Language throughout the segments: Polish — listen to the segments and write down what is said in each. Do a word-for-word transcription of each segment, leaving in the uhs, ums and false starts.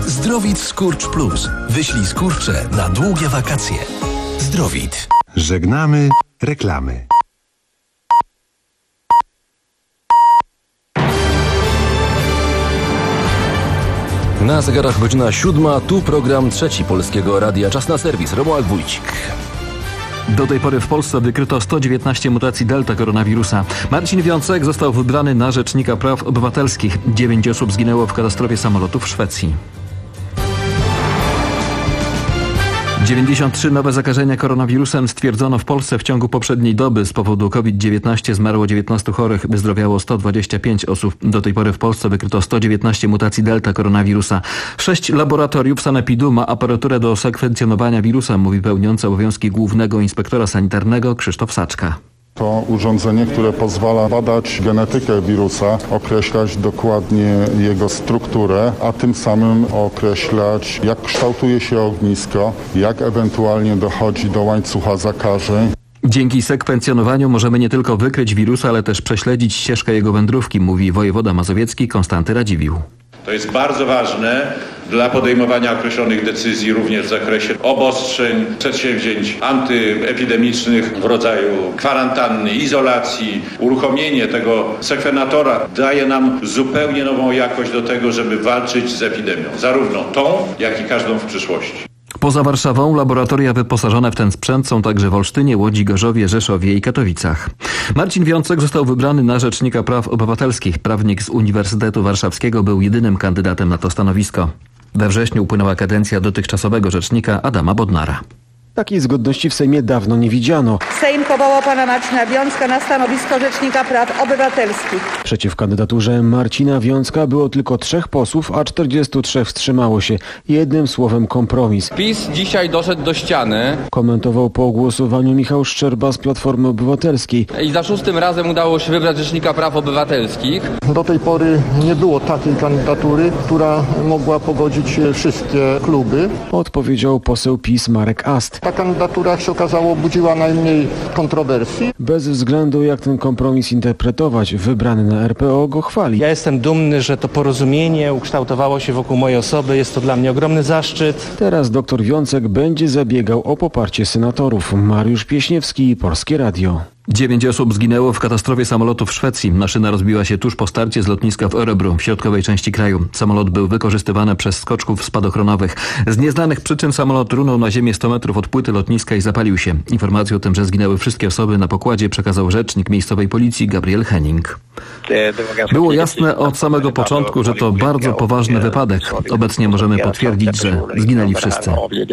Zdrowit Skurcz Plus. Wyślij skurcze na długie wakacje. Zdrowit. Żegnamy reklamy. Na zegarach godzina siódma, tu program Trzeci Polskiego Radia. Czas na serwis. Romuald Wójcik. Do tej pory w Polsce wykryto sto dziewiętnaście mutacji delta koronawirusa. Marcin Wiącek został wybrany na Rzecznika Praw Obywatelskich. Dziewięć osób zginęło w katastrofie samolotu w Szwecji. dziewięćdziesiąt trzy nowe zakażenia koronawirusem stwierdzono w Polsce w ciągu poprzedniej doby. Z powodu COVID dziewiętnaście zmarło dziewiętnaście chorych, wyzdrowiało sto dwadzieścia pięć osób. Do tej pory w Polsce wykryto sto dziewiętnaście mutacji delta koronawirusa. Sześć laboratoriów sanepidu ma aparaturę do sekwencjonowania wirusa, mówi pełniący obowiązki głównego inspektora sanitarnego Krzysztof Saczka. To urządzenie, które pozwala badać genetykę wirusa, określać dokładnie jego strukturę, a tym samym określać, jak kształtuje się ognisko, jak ewentualnie dochodzi do łańcucha zakażeń. Dzięki sekwencjonowaniu możemy nie tylko wykryć wirusa, ale też prześledzić ścieżkę jego wędrówki, mówi wojewoda mazowiecki Konstanty Radziwiłł. To jest bardzo ważne dla podejmowania określonych decyzji również w zakresie obostrzeń, przedsięwzięć antyepidemicznych w rodzaju kwarantanny, izolacji. Uruchomienie tego sekwenatora daje nam zupełnie nową jakość do tego, żeby walczyć z epidemią. Zarówno tą, jak i każdą w przyszłości. Poza Warszawą laboratoria wyposażone w ten sprzęt są także w Olsztynie, Łodzi, Gorzowie, Rzeszowie i Katowicach. Marcin Wiącek został wybrany na Rzecznika Praw Obywatelskich. Prawnik z Uniwersytetu Warszawskiego był jedynym kandydatem na to stanowisko. We wrześniu upłynęła kadencja dotychczasowego rzecznika Adama Bodnara. Takiej zgodności w Sejmie dawno nie widziano. Sejm powołał pana Marcina Wiącka na stanowisko Rzecznika Praw Obywatelskich. Przeciw kandydaturze Marcina Wiącka było tylko trzech posłów, a czterdziestu trzech wstrzymało się. Jednym słowem kompromis. PiS dzisiaj doszedł do ściany. Komentował po głosowaniu Michał Szczerba z Platformy Obywatelskiej. I za szóstym razem udało się wybrać Rzecznika Praw Obywatelskich. Do tej pory nie było takiej kandydatury, która mogła pogodzić wszystkie kluby. Odpowiedział poseł PiS Marek Ast. Ta kandydatura, jak się okazało, budziła najmniej kontrowersji. Bez względu jak ten kompromis interpretować, wybrany na R P O go chwali. Ja jestem dumny, że to porozumienie ukształtowało się wokół mojej osoby. Jest to dla mnie ogromny zaszczyt. Teraz dr Wiącek będzie zabiegał o poparcie senatorów. Mariusz Pieśniewski, Polskie Radio. Dziewięć osób zginęło w katastrofie samolotu w Szwecji. Maszyna rozbiła się tuż po starcie z lotniska w Örebro w środkowej części kraju. Samolot był wykorzystywany przez skoczków spadochronowych. Z nieznanych przyczyn samolot runął na ziemię sto metrów od płyty lotniska i zapalił się. Informację o tym, że zginęły wszystkie osoby na pokładzie, przekazał rzecznik miejscowej policji Gabriel Henning. Było jasne od samego początku, że to bardzo poważny wypadek. Obecnie możemy potwierdzić, że zginęli wszyscy.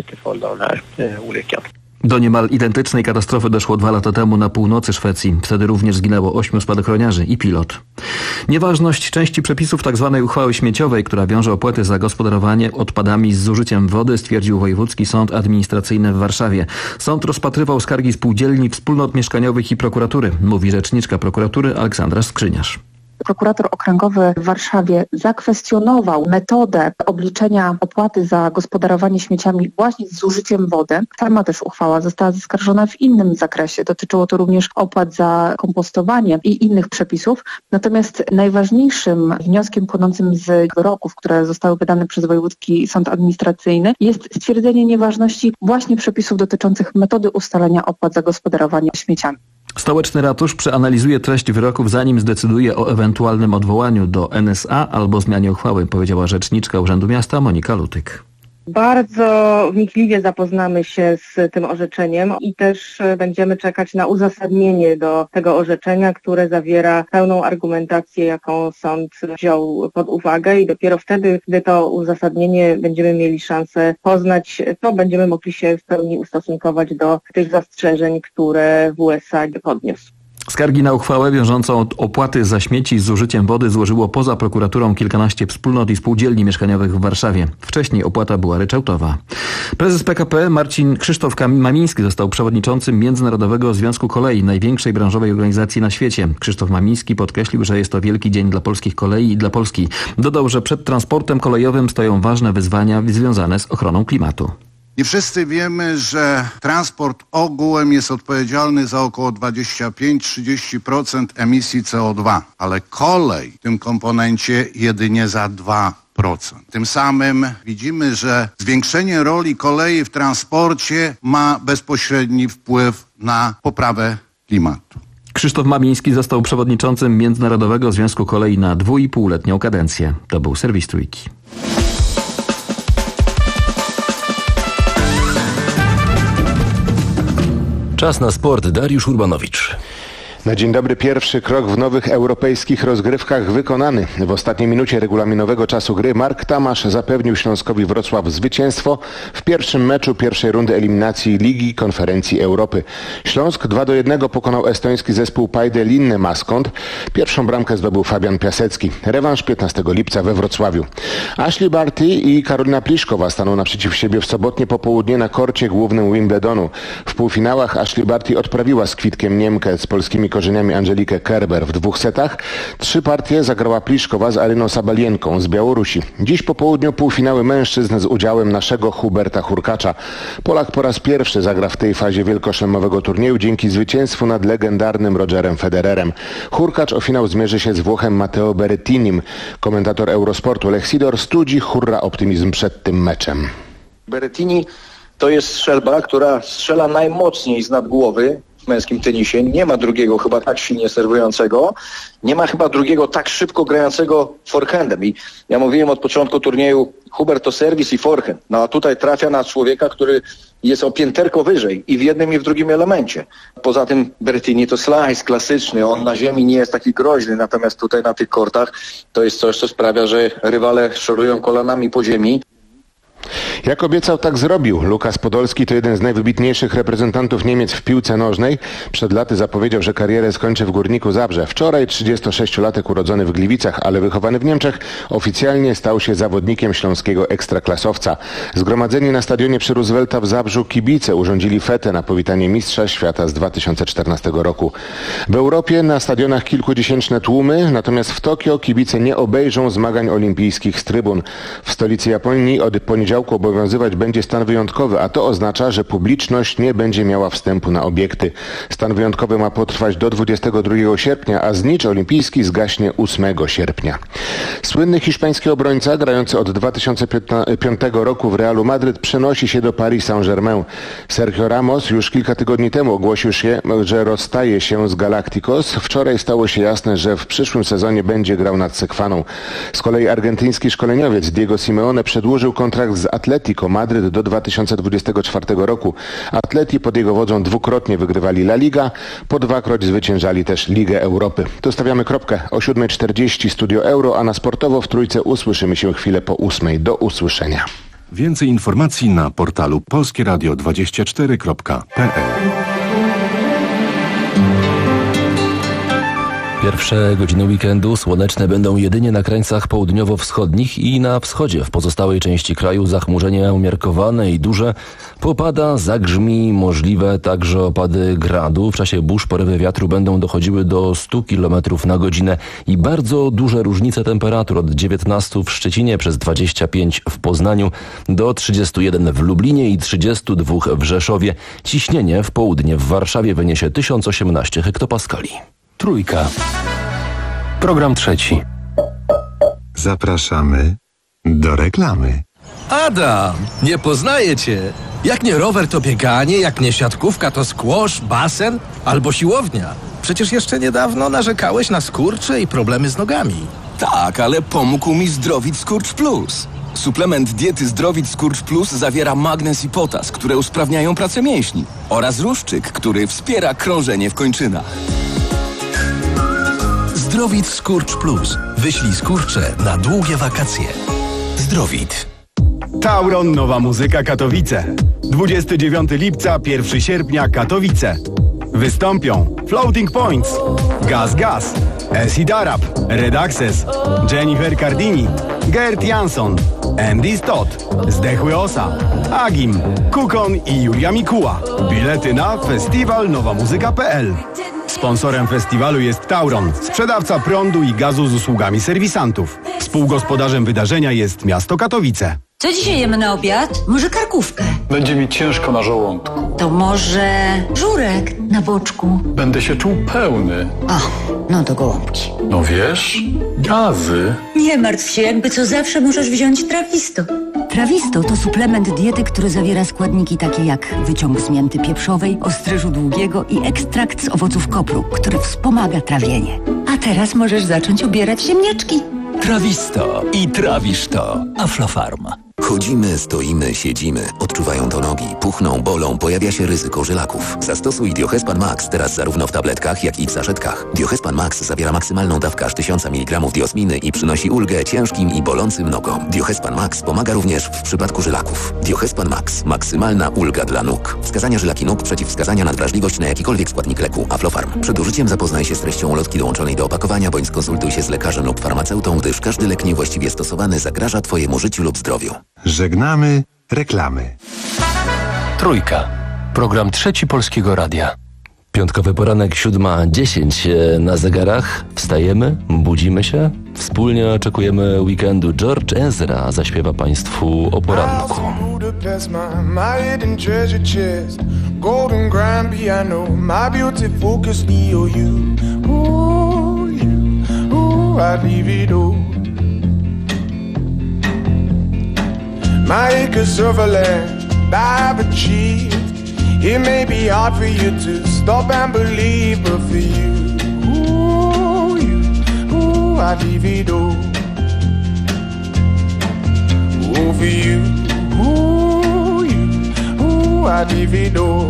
Do niemal identycznej katastrofy doszło dwa lata temu na północy Szwecji. Wtedy również zginęło ośmiu spadochroniarzy i pilot. Nieważność części przepisów tzw. uchwały śmieciowej, która wiąże opłaty za gospodarowanie odpadami z zużyciem wody, stwierdził Wojewódzki Sąd Administracyjny w Warszawie. Sąd rozpatrywał skargi spółdzielni, wspólnot mieszkaniowych i prokuratury, mówi rzeczniczka prokuratury Aleksandra Skrzyniarz. Prokurator okręgowy w Warszawie zakwestionował metodę obliczenia opłaty za gospodarowanie śmieciami właśnie z zużyciem wody. Sama też uchwała została zaskarżona w innym zakresie. Dotyczyło to również opłat za kompostowanie i innych przepisów. Natomiast najważniejszym wnioskiem płynącym z wyroków, które zostały wydane przez Wojewódzki Sąd Administracyjny, jest stwierdzenie nieważności właśnie przepisów dotyczących metody ustalenia opłat za gospodarowanie śmieciami. Stołeczny Ratusz przeanalizuje treść wyroków, zanim zdecyduje o ewentualnym odwołaniu do N S A albo zmianie uchwały, powiedziała rzeczniczka Urzędu Miasta Monika Lutyk. Bardzo wnikliwie zapoznamy się z tym orzeczeniem i też będziemy czekać na uzasadnienie do tego orzeczenia, które zawiera pełną argumentację, jaką sąd wziął pod uwagę i dopiero wtedy, gdy to uzasadnienie będziemy mieli szansę poznać, to będziemy mogli się w pełni ustosunkować do tych zastrzeżeń, które W S A podniósł. Skargi na uchwałę wiążącą opłaty za śmieci z zużyciem wody złożyło poza prokuraturą kilkanaście wspólnot i spółdzielni mieszkaniowych w Warszawie. Wcześniej opłata była ryczałtowa. Prezes P K P Marcin Krzysztof Mamiński został przewodniczącym Międzynarodowego Związku Kolei, największej branżowej organizacji na świecie. Krzysztof Mamiński podkreślił, że jest to wielki dzień dla polskich kolei i dla Polski. Dodał, że przed transportem kolejowym stoją ważne wyzwania związane z ochroną klimatu. Nie wszyscy wiemy, że transport ogółem jest odpowiedzialny za około dwadzieścia pięć do trzydziestu procent emisji C O dwa, ale kolej w tym komponencie jedynie za dwa procent. Tym samym widzimy, że zwiększenie roli kolei w transporcie ma bezpośredni wpływ na poprawę klimatu. Krzysztof Mamiński został przewodniczącym Międzynarodowego Związku Kolei na dwuipółletnią kadencję. To był serwis Trójki. Czas na sport. Dariusz Urbanowicz. Na dzień dobry, pierwszy krok w nowych europejskich rozgrywkach wykonany. W ostatniej minucie regulaminowego czasu gry Mark Tamasz zapewnił Śląskowi Wrocław zwycięstwo w pierwszym meczu pierwszej rundy eliminacji Ligi Konferencji Europy. Śląsk dwa do jednego pokonał estoński zespół Paide Linne Maskąd. Pierwszą bramkę zdobył Fabian Piasecki. Rewanż piętnastego lipca we Wrocławiu. Ashley Barty i Karolina Pliszkowa staną naprzeciw siebie w sobotnie popołudnie na korcie głównym Wimbledonu. W półfinałach Ashley Barty odprawiła z kwitkiem Niemkę z polskimi korzeniami Angelikę Kerber w dwóch setach. Trzy partie zagrała Pliszkowa z Aryną Sabalienką z Białorusi. Dziś po południu półfinały mężczyzn z udziałem naszego Huberta Hurkacza. Polak po raz pierwszy zagra w tej fazie wielkoszlemowego turnieju dzięki zwycięstwu nad legendarnym Rogerem Federerem. Hurkacz o finał zmierzy się z Włochem Matteo Berrettinim. Komentator Eurosportu Lech Sidor studzi hurra optymizm przed tym meczem. Berrettini to jest strzelba, która strzela najmocniej z nad głowy w męskim tenisie. Nie ma drugiego chyba tak silnie serwującego. Nie ma chyba drugiego tak szybko grającego forehandem. I ja mówiłem od początku turnieju, Hubert to serwis i forehand. No a tutaj trafia na człowieka, który jest o pięterko wyżej i w jednym i w drugim elemencie. Poza tym Berrettini to slice klasyczny. On na ziemi nie jest taki groźny, natomiast tutaj na tych kortach to jest coś, co sprawia, że rywale szorują kolanami po ziemi. Jak obiecał, tak zrobił. Lukas Podolski to jeden z najwybitniejszych reprezentantów Niemiec w piłce nożnej. Przed laty zapowiedział, że karierę skończy w Górniku Zabrze. Wczoraj trzydziestosześciolatek urodzony w Gliwicach, ale wychowany w Niemczech, oficjalnie stał się zawodnikiem śląskiego ekstraklasowca. Zgromadzeni na stadionie przy Roosevelta w Zabrzu kibice urządzili fetę na powitanie mistrza świata z dwa tysiące czternastego roku. W Europie na stadionach kilkudziesięczne tłumy, natomiast w Tokio kibice nie obejrzą zmagań olimpijskich z trybun. W stolicy Japonii od poniedziałku obowiązywać będzie stan wyjątkowy, a to oznacza, że publiczność nie będzie miała wstępu na obiekty. Stan wyjątkowy ma potrwać do dwudziestego drugiego sierpnia, a znicz olimpijski zgaśnie ósmego sierpnia. Słynny hiszpański obrońca, grający od dwa tysiące piątego roku w Realu Madryt, przenosi się do Paris Saint-Germain. Sergio Ramos już kilka tygodni temu ogłosił się, że rozstaje się z Galacticos. Wczoraj stało się jasne, że w przyszłym sezonie będzie grał nad Sekwaną. Z kolei argentyński szkoleniowiec Diego Simeone przedłużył kontrakt z Atletico Madryt do dwa tysiące dwudziestego czwartego roku. Atleti pod jego wodzą dwukrotnie wygrywali La Liga, po dwakroć zwyciężali też Ligę Europy. Tu stawiamy kropkę. O siódma czterdzieści Studio Euro, a na sportowo w Trójce usłyszymy się chwilę po ósmej. Do usłyszenia. Więcej informacji na portalu polskie radio dwadzieścia cztery kropka p l. Pierwsze godziny weekendu słoneczne będą jedynie na krańcach południowo-wschodnich i na wschodzie. W pozostałej części kraju zachmurzenie umiarkowane i duże. Popada, zagrzmi, możliwe także opady gradu. W czasie burz porywy wiatru będą dochodziły do stu kilometrów na godzinę i bardzo duże różnice temperatur od dziewiętnastu w Szczecinie przez dwadzieścia pięć w Poznaniu do trzydziestu jeden w Lublinie i trzydziestu dwóch w Rzeszowie. Ciśnienie w południe w Warszawie wyniesie tysiąc osiemnaście hektopaskali. Trójka. Program trzeci. Zapraszamy do reklamy. Adam, nie poznaję cię. Jak nie rower, to bieganie, jak nie siatkówka, to squash, basen albo siłownia. Przecież jeszcze niedawno narzekałeś na skurcze i problemy z nogami. Tak, ale pomógł mi Zdrowit Skurcz Plus. Suplement diety Zdrowit Skurcz Plus zawiera magnez i potas, które usprawniają pracę mięśni, oraz ruszczyk, który wspiera krążenie w kończynach. Zdrowit Skurcz Plus. Wyślij skurcze na długie wakacje. Zdrowit. Tauron Nowa Muzyka Katowice. dwudziestego dziewiątego lipca, pierwszego sierpnia Katowice. Wystąpią Floating Points, Gaz Gaz, Acid Arab, Red Access, Jennifer Cardini, Gert Jansson, Andy Stott, Zdechły Osa, Agim, Kukon i Julia Mikuła. Bilety na festiwal nowa muzyka kropka p l. Sponsorem festiwalu jest Tauron, sprzedawca prądu i gazu z usługami serwisantów. Współgospodarzem wydarzenia jest miasto Katowice. Co dzisiaj jemy na obiad? Może karkówkę? Będzie mi ciężko na żołądku. To może żurek na boczku? Będę się czuł pełny. O, no to gołąbki. No wiesz, gazy. Nie martw się, jakby co zawsze możesz wziąć Trawisto. Trawisto to suplement diety, który zawiera składniki takie jak wyciąg z mięty pieprzowej, ostryżu długiego i ekstrakt z owoców kopru, który wspomaga trawienie. A teraz możesz zacząć ubierać ziemniaczki. Trawisto i trawisz to. Aflofarm. Chodzimy, stoimy, siedzimy. Odczuwają to nogi, puchną, bolą, pojawia się ryzyko żylaków. Zastosuj Diohespan Max teraz zarówno w tabletkach, jak i w saszetkach. Diohespan Max zawiera maksymalną dawkę aż tysiąc miligramów diosminy i przynosi ulgę ciężkim i bolącym nogom. Diohespan Max pomaga również w przypadku żylaków. Diohespan Max. Maksymalna ulga dla nóg. Wskazania żylaki nóg, przeciwwskazania na wrażliwość na jakikolwiek składnik leku. Aflofarm. Przed użyciem zapoznaj się z treścią ulotki dołączonej do opakowania, bądź skonsultuj się z lekarzem lub farmaceutą, gdyż każdy lek niewłaściwie stosowany zagraża Twojemu życiu lub zdrowiu. Żegnamy reklamy. Trójka. Program Trzeci Polskiego Radia. Piątkowy poranek, siódma dziesięć na zegarach. Wstajemy, budzimy się. Wspólnie oczekujemy weekendu. George Ezra zaśpiewa Państwu o poranku. My acres of land I've achieved. It may be hard for you to stop and believe, but for you, ooh, you, ooh, I'd leave it all. Ooh, for you, ooh, you, ooh, I'd leave it all.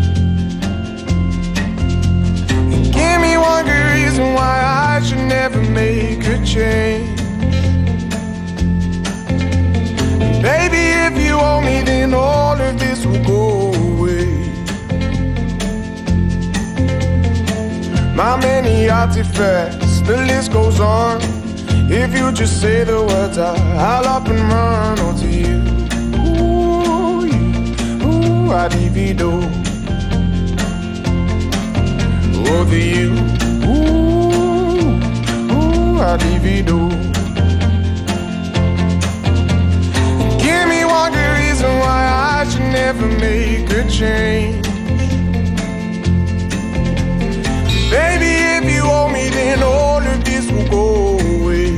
And give me one good reason why I should never make a change. Baby, if you owe me, then all of this will go away. My many artifacts, the list goes on. If you just say the words, I, I'll up and run onto you. Ooh, you, ooh, I'd divido. Over you, ooh, ooh, I'd divido. Give me one good reason why I should never make a change. Baby, if you owe me, then all of this will go away.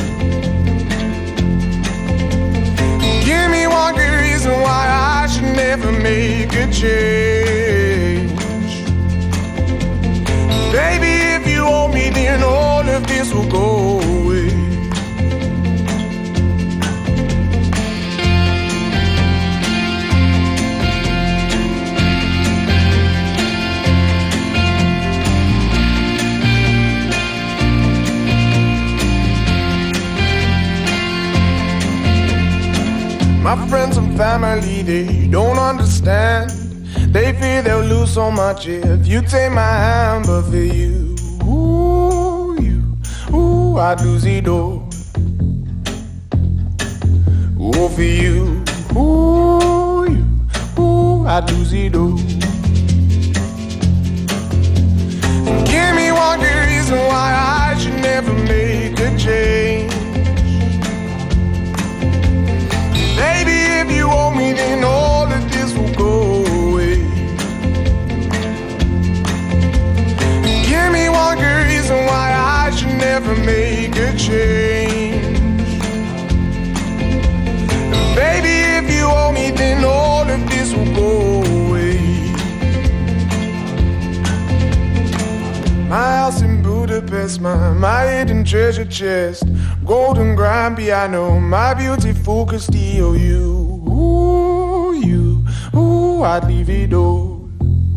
Give me one good reason why I should never make a change. Baby, if you owe me, then all of this will go away. My friends and family, they don't understand. They fear they'll lose so much if you take my hand. But for you, ooh, you, ooh, I'd lose it all. Ooh, for you, ooh, you, ooh, I'd lose it all. Give me one good reason why I should never make a change. Baby, if you owe me, then all of this will go away. Give me one good reason why I should never make a change. Baby, if you owe me, then all of this will go away. My house in Budapest, my, my hidden treasure chest, golden grand piano, my beautiful Castillo. You, ooh, you, ooh, I'd leave it all.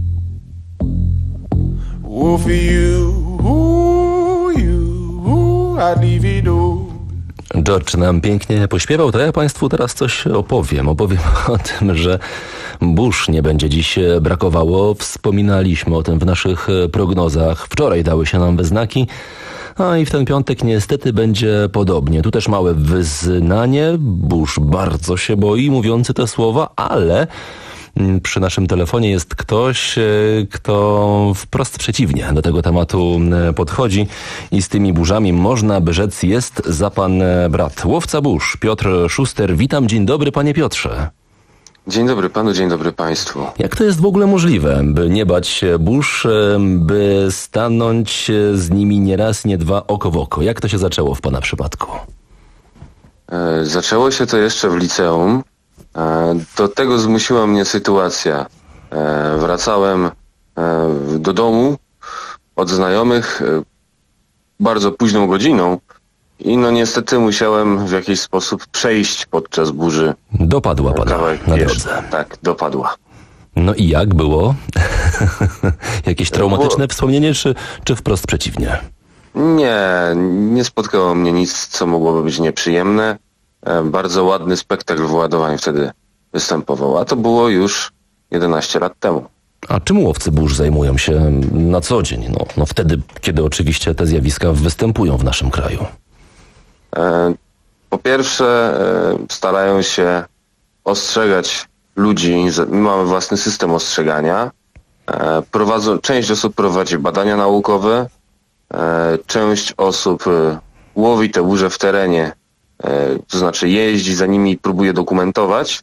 Ooh, for you, ooh, you, ooh, I'd leave it all. George nam pięknie pośpiewał, to ja Państwu teraz coś opowiem. Opowiem o tym, że burz nie będzie dziś brakowało. Wspominaliśmy o tym w naszych prognozach. Wczoraj dały się nam we znaki. A i w ten piątek niestety będzie podobnie. Tu też małe wyznanie. Burz bardzo się boi, mówiący te słowa, ale przy naszym telefonie jest ktoś, kto wprost przeciwnie do tego tematu podchodzi i z tymi burzami, można by rzec, jest za pan brat. Łowca burz, Piotr Szuster. Witam, dzień dobry panie Piotrze. Dzień dobry panu, dzień dobry państwu. Jak to jest w ogóle możliwe, by nie bać się burz, by stanąć z nimi nie raz, nie dwa, oko w oko? Jak to się zaczęło w pana przypadku? E, zaczęło się to jeszcze w liceum. E, do tego zmusiła mnie sytuacja. E, wracałem e, do domu od znajomych e, bardzo późną godziną i no niestety musiałem w jakiś sposób przejść podczas burzy. Dopadła pana na drodze. Tak, dopadła. No i jak było? Jakieś traumatyczne było... wspomnienie, czy, czy wprost przeciwnie? Nie, nie spotkało mnie nic, co mogłoby być nieprzyjemne. E, bardzo ładny spektakl wyładowań wtedy występował, a to było już jedenaście lat temu. A czym łowcy burz zajmują się na co dzień? No, no wtedy, kiedy oczywiście te zjawiska występują w naszym kraju. E, po pierwsze e, starają się ostrzegać ludzi. My mamy własny system ostrzegania. E, prowadzą, część osób prowadzi badania naukowe. E, część osób e, łowi te burze w terenie, e, to znaczy jeździ za nimi i próbuje dokumentować.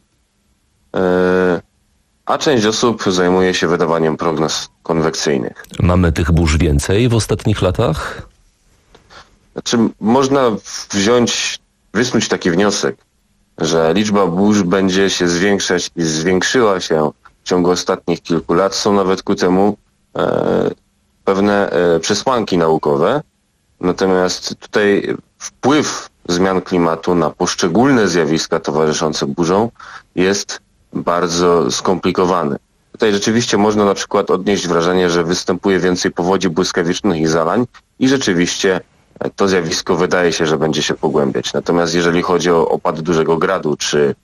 E, a część osób zajmuje się wydawaniem prognoz konwekcyjnych. Mamy tych burz więcej w ostatnich latach? Znaczy, można wziąć, wysnuć taki wniosek, że liczba burz będzie się zwiększać i zwiększyła się w ciągu ostatnich kilku lat. Są nawet ku temu e, pewne e, przesłanki naukowe. Natomiast tutaj wpływ zmian klimatu na poszczególne zjawiska towarzyszące burzom jest bardzo skomplikowany. Tutaj rzeczywiście można na przykład odnieść wrażenie, że występuje więcej powodzi błyskawicznych i zalań i rzeczywiście to zjawisko wydaje się, że będzie się pogłębiać. Natomiast jeżeli chodzi o opady dużego gradu, czy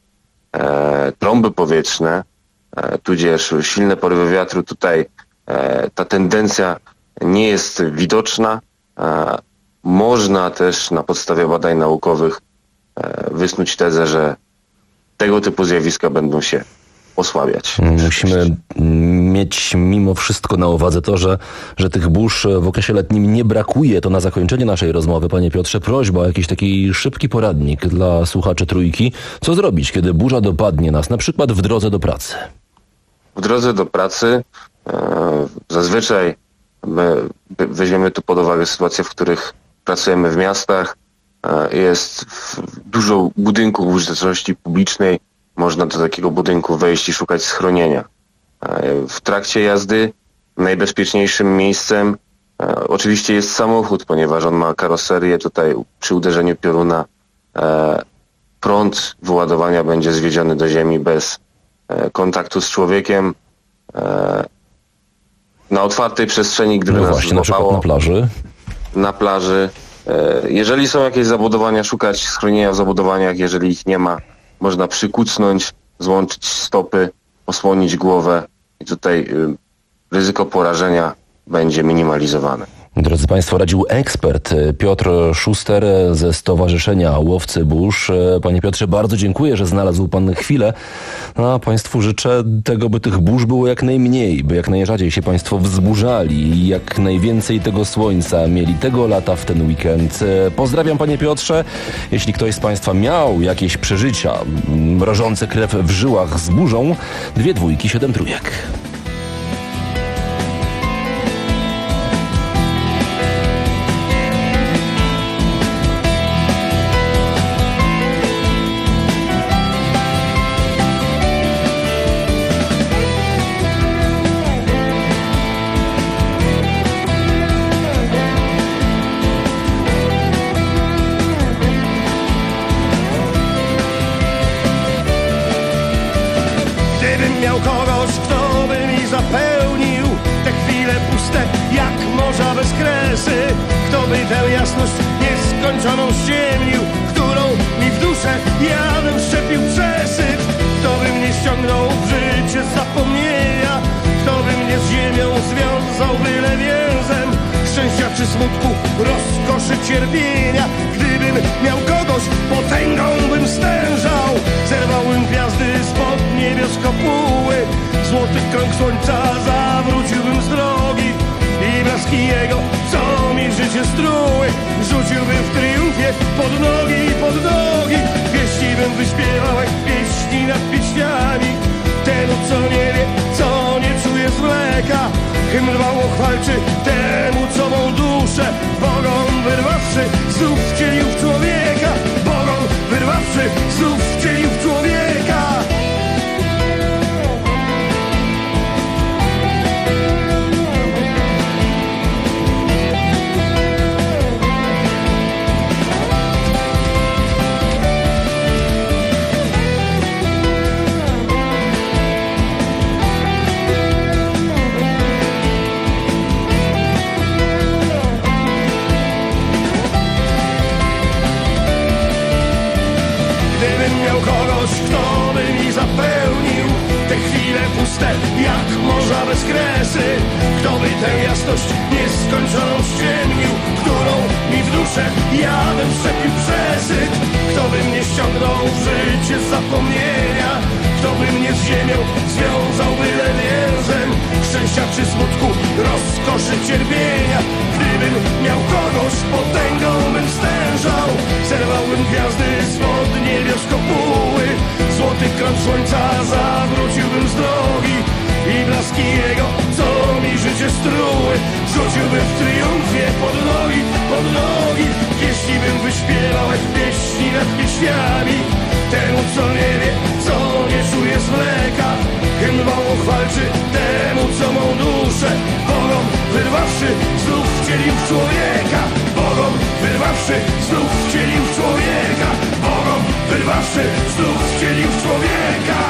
e, trąby powietrzne, e, tudzież silne porywy wiatru, tutaj e, ta tendencja nie jest widoczna. E, można też na podstawie badań naukowych e, wysnuć tezę, że tego typu zjawiska będą się osłabiać. Musimy mieć mimo wszystko na uwadze to, że, że tych burz w okresie letnim nie brakuje. To na zakończenie naszej rozmowy, panie Piotrze, prośba o jakiś taki szybki poradnik dla słuchaczy Trójki. Co zrobić, kiedy burza dopadnie nas, na przykład w drodze do pracy? W drodze do pracy e, zazwyczaj my weźmiemy tu pod uwagę sytuacje, w których pracujemy w miastach. E, jest dużo budynków użyteczności publicznej. Można do takiego budynku wejść i szukać schronienia. W trakcie jazdy najbezpieczniejszym miejscem e, oczywiście jest samochód, ponieważ on ma karoserię. Tutaj przy uderzeniu pioruna e, prąd wyładowania będzie zwiedziony do ziemi bez e, kontaktu z człowiekiem. E, na otwartej przestrzeni, gdyby no nas właśnie, złapało, na przykład na plaży. Na plaży. E, jeżeli są jakieś zabudowania, szukać schronienia w zabudowaniach. Jeżeli ich nie ma, można przykucnąć, złączyć stopy, osłonić głowę i tutaj y, ryzyko porażenia będzie minimalizowane. Drodzy państwo, radził ekspert Piotr Szuster ze Stowarzyszenia Łowcy Burz. Panie Piotrze, bardzo dziękuję, że znalazł pan chwilę. A państwu życzę tego, by tych burz było jak najmniej, by jak najrzadziej się państwo wzburzali i jak najwięcej tego słońca mieli tego lata w ten weekend. Pozdrawiam, panie Piotrze. Jeśli ktoś z państwa miał jakieś przeżycia mrożące krew w żyłach z burzą, dwie dwójki, siedem trójek. Miał kogoś, kto by mi zapełnił te chwile puste, jak morza bez kresy. Kto by tę jasność nieskończoną ściemnił, którą mi w duszę jadem szczepił przesyt. Kto by mnie ściągnął w życie zapomnienia, kto by mnie z ziemią związał byle więzem szczęścia czy smutku, rozkoszy, cierpienia. Gdybym miał kogoś, potęgą bym stężał, zerwałbym gwiazdy spod niebios kopuły. krąg słońca zawróciłbym z drogi i blaski jego, co mi życie struły, rzuciłbym w triumfie pod nogi, pod nogi. Pieśni bym wyśpiewał jak pieśni nad pieśniami, temu co nie wie, co nie czuje z mleka. Hymn rwało chwalczy temu, co mą duszę Bogom wyrwawszy, znów wcielił w człowieka. Bogom wyrwawszy, znów wcielił w człowieka. Kogoś, kto by mi zapełnił te chwile puste jak morza bez kresy, kto by tę jasność nieskończoną ściemnił, którą mi w duszę ja bym wszczepił przesyt, kto by mnie ściągnął w życie z zapomnienia, kto by mnie z ziemią związał byle więzem szczęścia czy smutku, rozkoszy, cierpienia. Gdybym miał kogoś, potęgą bym stężał, zerwałbym gwiazdy spod niebios kopuły, złoty krąg słońca zawróciłbym z drogi i blaski jego, co mi życie struły, rzuciłbym w triumfie pod nogi, pod nogi. Pieśni bym wyśpiewał jak pieśni nad pieśniami, temu co nie wie, co nie czuje z mleka. Hymn woło chwalczy temu, co mą duszę Bogom wyrwawszy, znów wcielił w człowieka. Bogom wyrwawszy, znów wcielił w człowieka. Bogom wyrwawszy, znów wcielił w człowieka.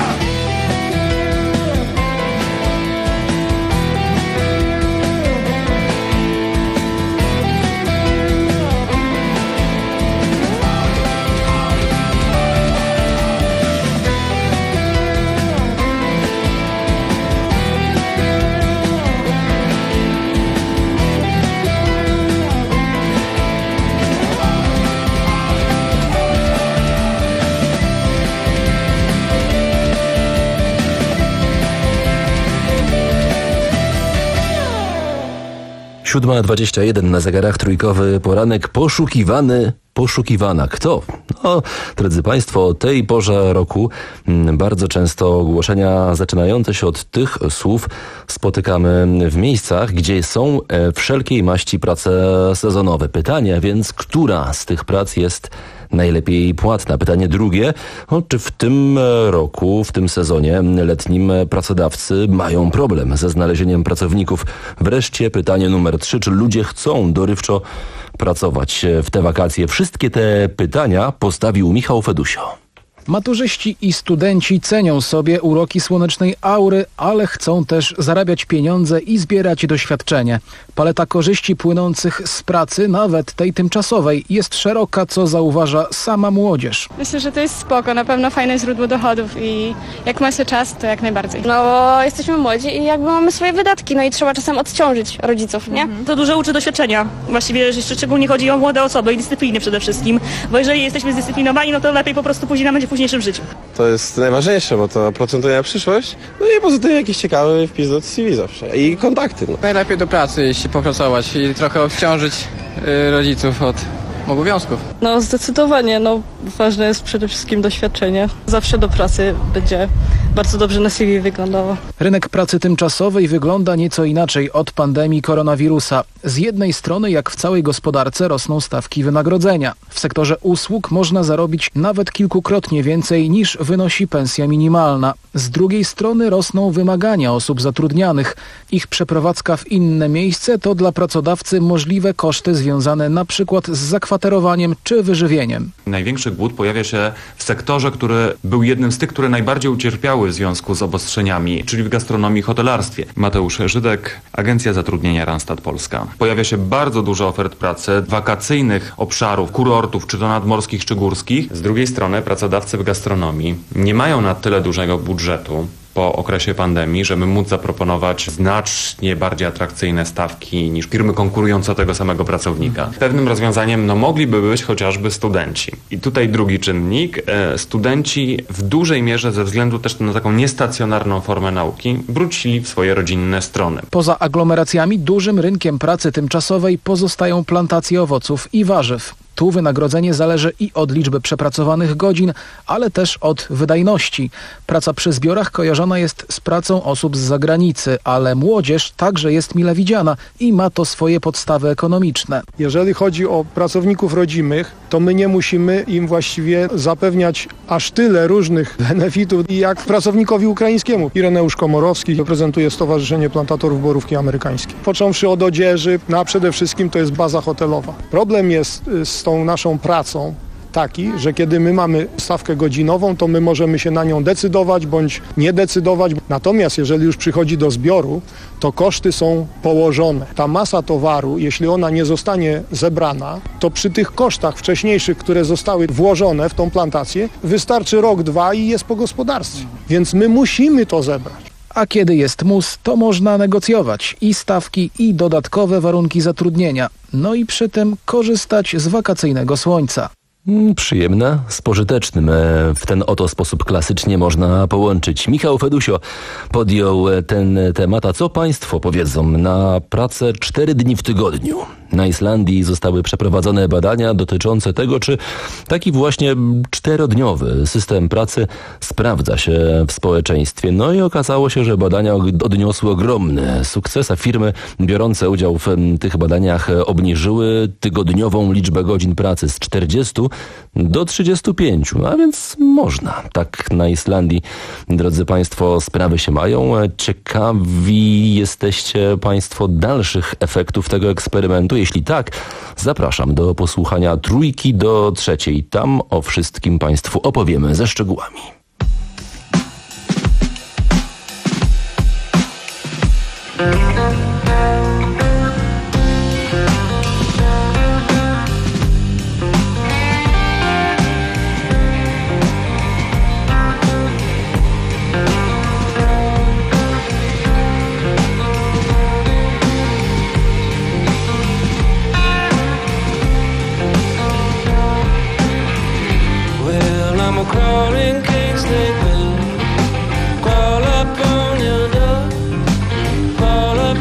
siódma dwadzieścia jeden na zegarach, trójkowy poranek, poszukiwany, poszukiwana. Kto? No, drodzy Państwo, o tej porze roku bardzo często ogłoszenia zaczynające się od tych słów spotykamy w miejscach, gdzie są wszelkiej maści prace sezonowe. Pytanie więc, która z tych prac jest najlepiej płatna? Pytanie drugie, no, czy w tym roku, w tym sezonie letnim pracodawcy mają problem ze znalezieniem pracowników? Wreszcie pytanie numer trzy, czy ludzie chcą dorywczo pracować w te wakacje? Wszystkie te pytania postawił Michał Fedusio. Maturzyści i studenci cenią sobie uroki słonecznej aury, ale chcą też zarabiać pieniądze i zbierać doświadczenie. Paleta korzyści płynących z pracy, nawet tej tymczasowej, jest szeroka, co zauważa sama młodzież. Myślę, że to jest spoko, na pewno fajne źródło dochodów i jak ma się czas, to jak najbardziej. No bo jesteśmy młodzi i jakby mamy swoje wydatki, no i trzeba czasem odciążyć rodziców, nie? Mhm. To dużo uczy doświadczenia. Właściwie jeszcze szczególnie chodzi o młode osoby i dyscypliny przede wszystkim, bo jeżeli jesteśmy zdyscyplinowani, no to lepiej po prostu później nam będzie w późniejszym życiu. To jest najważniejsze, bo to procentuje na przyszłość, no i poza tym jakiś ciekawy wpis do C V zawsze i kontakty. No. Najlepiej do pracy iść, popracować i trochę odciążyć y, rodziców od obowiązków. No zdecydowanie, no ważne jest przede wszystkim doświadczenie. Zawsze do pracy będzie bardzo dobrze na C V wyglądało. Rynek pracy tymczasowej wygląda nieco inaczej od pandemii koronawirusa. Z jednej strony, jak w całej gospodarce, rosną stawki wynagrodzenia. W sektorze usług można zarobić nawet kilkukrotnie więcej niż wynosi pensja minimalna. Z drugiej strony rosną wymagania osób zatrudnianych. Ich przeprowadzka w inne miejsce to dla pracodawcy możliwe koszty związane na przykład z zakwaterowaniem czy wyżywieniem. Największy głód pojawia się w sektorze, który był jednym z tych, które najbardziej ucierpiały w związku z obostrzeniami, czyli w gastronomii i hotelarstwie. Mateusz Żydek, Agencja Zatrudnienia Randstad Polska. Pojawia się bardzo dużo ofert pracy, wakacyjnych obszarów, kurortów, czy to nadmorskich, czy górskich. Z drugiej strony pracodawcy w gastronomii nie mają na tyle dużego budżetu, po okresie pandemii, żeby móc zaproponować znacznie bardziej atrakcyjne stawki niż firmy konkurujące o tego samego pracownika. Pewnym rozwiązaniem no, mogliby być chociażby studenci. I tutaj drugi czynnik. E, studenci w dużej mierze ze względu też na taką niestacjonarną formę nauki wrócili w swoje rodzinne strony. Poza aglomeracjami dużym rynkiem pracy tymczasowej pozostają plantacje owoców i warzyw. Tu wynagrodzenie zależy i od liczby przepracowanych godzin, ale też od wydajności. Praca przy zbiorach kojarzona jest z pracą osób z zagranicy, ale młodzież także jest mile widziana i ma to swoje podstawy ekonomiczne. Jeżeli chodzi o pracowników rodzimych, to my nie musimy im właściwie zapewniać aż tyle różnych benefitów jak pracownikowi ukraińskiemu. Ireneusz Komorowski reprezentuje Stowarzyszenie Plantatorów Borówki Amerykańskiej. Począwszy od odzieży, no a przede wszystkim to jest baza hotelowa. Problem jest z tą naszą pracą taki, że kiedy my mamy stawkę godzinową, to my możemy się na nią decydować bądź nie decydować. Natomiast jeżeli już przychodzi do zbioru, to koszty są położone. Ta masa towaru, jeśli ona nie zostanie zebrana, to przy tych kosztach wcześniejszych, które zostały włożone w tą plantację, wystarczy rok, dwa i jest po gospodarstwie. Więc my musimy to zebrać. A kiedy jest mus, to można negocjować i stawki, i dodatkowe warunki zatrudnienia. No i przy tym korzystać z wakacyjnego słońca. Przyjemne z pożytecznym. W ten oto sposób klasycznie można połączyć. Michał Fedusio podjął ten temat. A co państwo powiedzą na pracę cztery dni w tygodniu? Na Islandii zostały przeprowadzone badania dotyczące tego, czy taki właśnie czterodniowy system pracy sprawdza się w społeczeństwie. No i okazało się, że badania odniosły ogromny sukces, a firmy biorące udział w tych badaniach obniżyły tygodniową liczbę godzin pracy z czterdziestu do trzydziestu pięciu, a więc można. Tak na Islandii, drodzy państwo, sprawy się mają. Ciekawi jesteście państwo dalszych efektów tego eksperymentu? Jeśli tak, zapraszam do posłuchania trójki do trzeciej. Tam o wszystkim państwu opowiemy ze szczegółami. Crawl up on your door, crawl up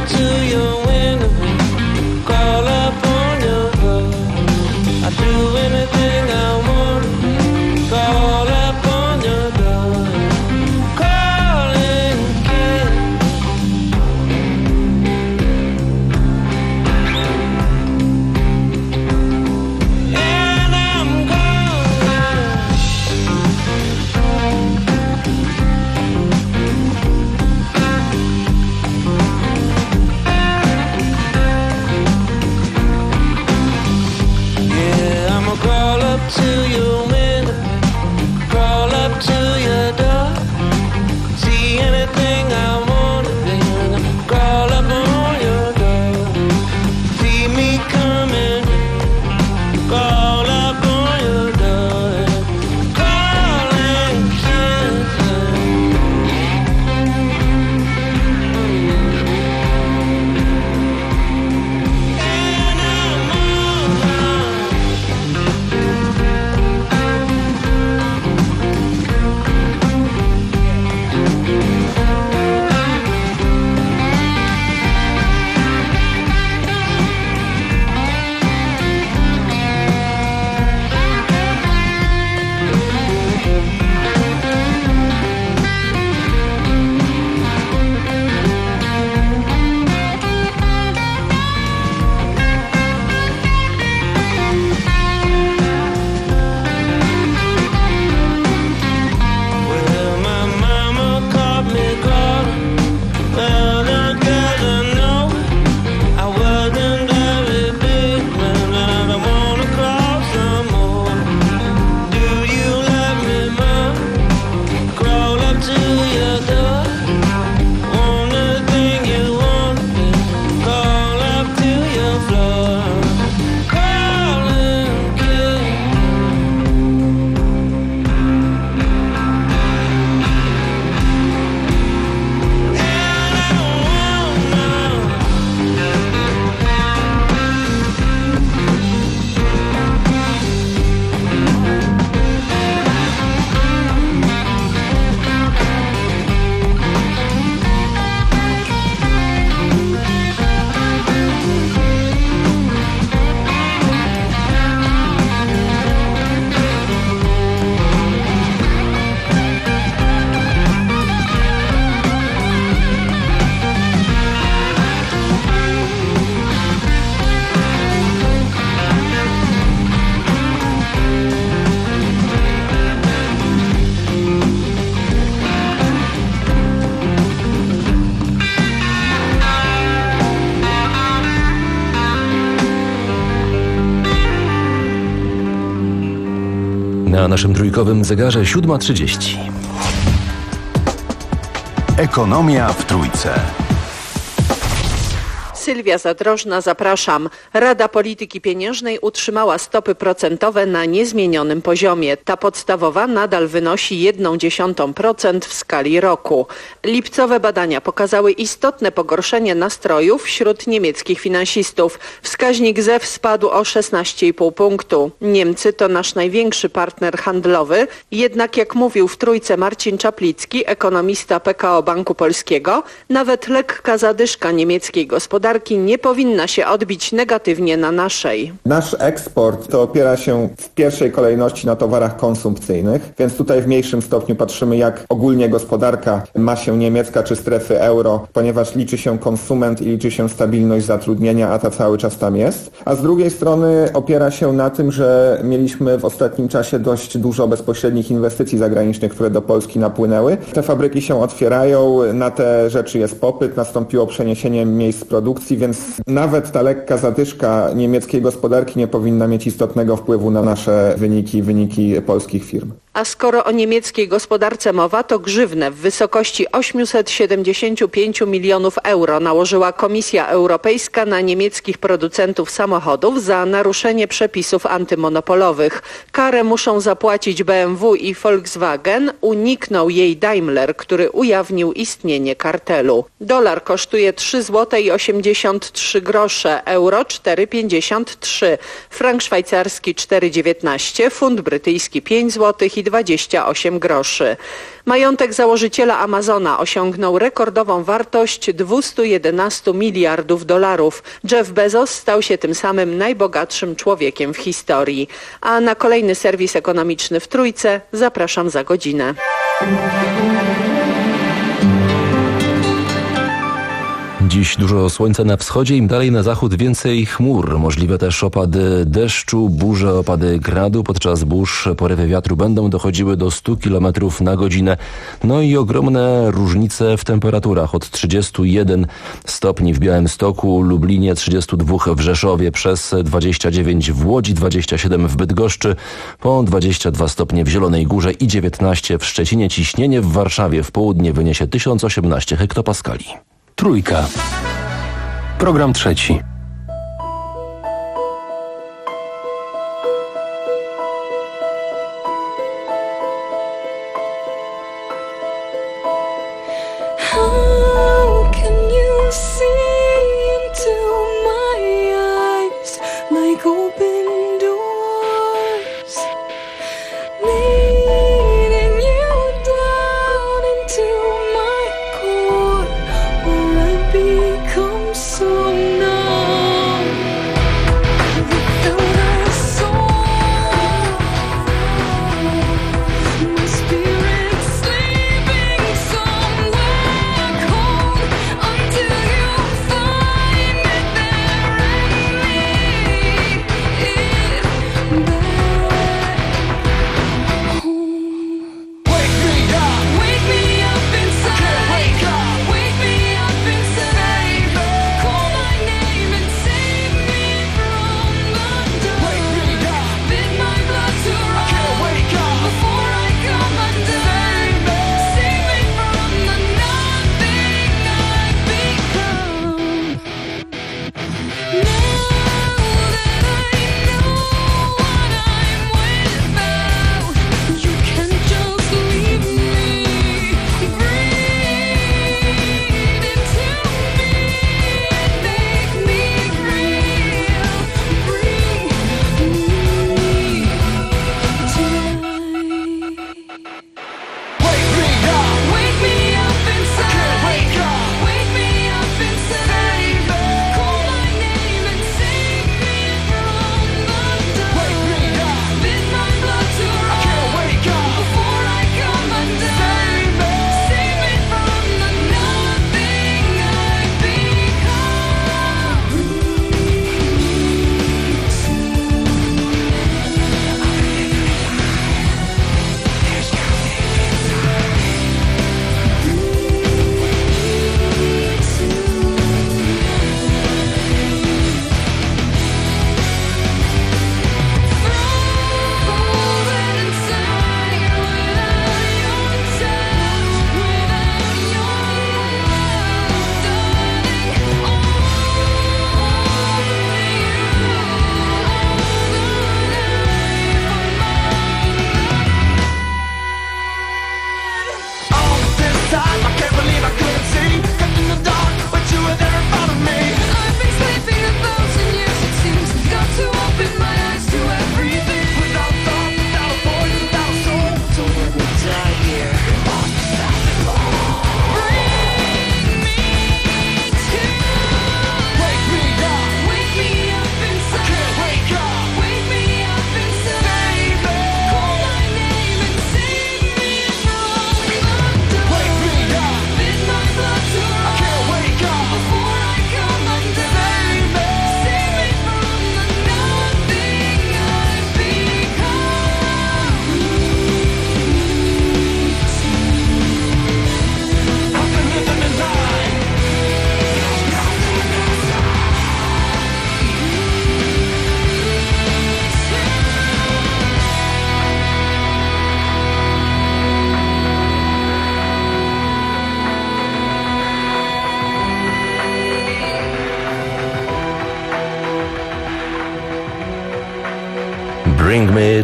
Na naszym trójkowym zegarze siódma trzydzieści. Ekonomia w trójce. Sylwia Zadrożna, zapraszam. Rada Polityki Pieniężnej utrzymała stopy procentowe na niezmienionym poziomie. Ta podstawowa nadal wynosi jeden przecinek dziesięć procent w skali roku. Lipcowe badania pokazały istotne pogorszenie nastrojów wśród niemieckich finansistów. Wskaźnik Z E W spadł o szesnaście i pół punktu. Niemcy to nasz największy partner handlowy, jednak jak mówił w trójce Marcin Czaplicki, ekonomista P K O Banku Polskiego, nawet lekka zadyszka niemieckiej gospodarki nie powinna się odbić negatywnie na naszej. Nasz eksport to opiera się w pierwszej kolejności na towarach konsumpcyjnych, więc tutaj w mniejszym stopniu patrzymy, jak ogólnie gospodarka ma się niemiecka czy strefy euro, ponieważ liczy się konsument i liczy się stabilność zatrudnienia, a ta cały czas tam jest. A z drugiej strony opiera się na tym, że mieliśmy w ostatnim czasie dość dużo bezpośrednich inwestycji zagranicznych, które do Polski napłynęły. Te fabryki się otwierają, na te rzeczy jest popyt, nastąpiło przeniesienie miejsc produkcji, więc nawet ta lekka zadyszka niemieckiej gospodarki nie powinna mieć istotnego wpływu na nasze wyniki, wyniki polskich firm. A skoro o niemieckiej gospodarce mowa, to grzywnę w wysokości osiemset siedemdziesiąt pięć milionów euro nałożyła Komisja Europejska na niemieckich producentów samochodów za naruszenie przepisów antymonopolowych. Karę muszą zapłacić B M W i Volkswagen, uniknął jej Daimler, który ujawnił istnienie kartelu. Dolar kosztuje trzy złote i osiemdziesiąt trzy grosze, euro cztery pięćdziesiąt trzy, frank szwajcarski cztery dziewiętnaście, funt brytyjski pięć złotych i dwadzieścia osiem groszy. Majątek założyciela Amazona osiągnął rekordową wartość dwieście jedenaście miliardów dolarów. Jeff Bezos stał się tym samym najbogatszym człowiekiem w historii. A na kolejny serwis ekonomiczny w Trójce zapraszam za godzinę. Dziś dużo słońca na wschodzie, im dalej na zachód więcej chmur. Możliwe też opady deszczu, burze, opady gradu. Podczas burz porywy wiatru będą dochodziły do stu kilometrów na godzinę. No i ogromne różnice w temperaturach. Od trzydziestu jeden stopni w Białymstoku, Lublinie, trzydziestu dwóch w Rzeszowie, przez dwadzieścia dziewięć w Łodzi, dwadzieścia siedem w Bydgoszczy, po dwadzieścia dwa stopnie w Zielonej Górze i dziewiętnaście w Szczecinie. Ciśnienie w Warszawie w południe wyniesie tysiąc osiemnaście hektopaskali. Trójka. Program trzeci. How can you see into my eyes like open doors? Leading you down into my core, where I become so numb. Without a soul, my spirit's sleeping somewhere cold until you